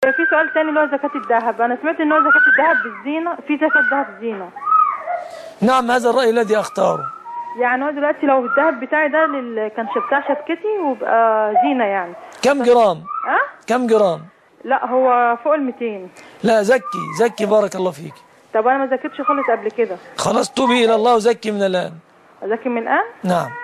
في سؤال تاني اللي هو زكاة الذهب. أنا سمعت إن هو زكاة الذهب بالزينة، في زكاة ذهب زينة. نعم، هذا الرأي الذي أختاره. يعني هو دلوقتي لو الذهب بتاعي ده كان بتاع شبكتي وبقى زينة يعني. كم جرام؟ كم جرام؟ لا هو فوق 200. لا زكي بارك الله فيك. طب أنا ما زكيتش خالص قبل كده. خلاص توبي إلى الله وزكي من الآن. أزكي من الآن؟ نعم.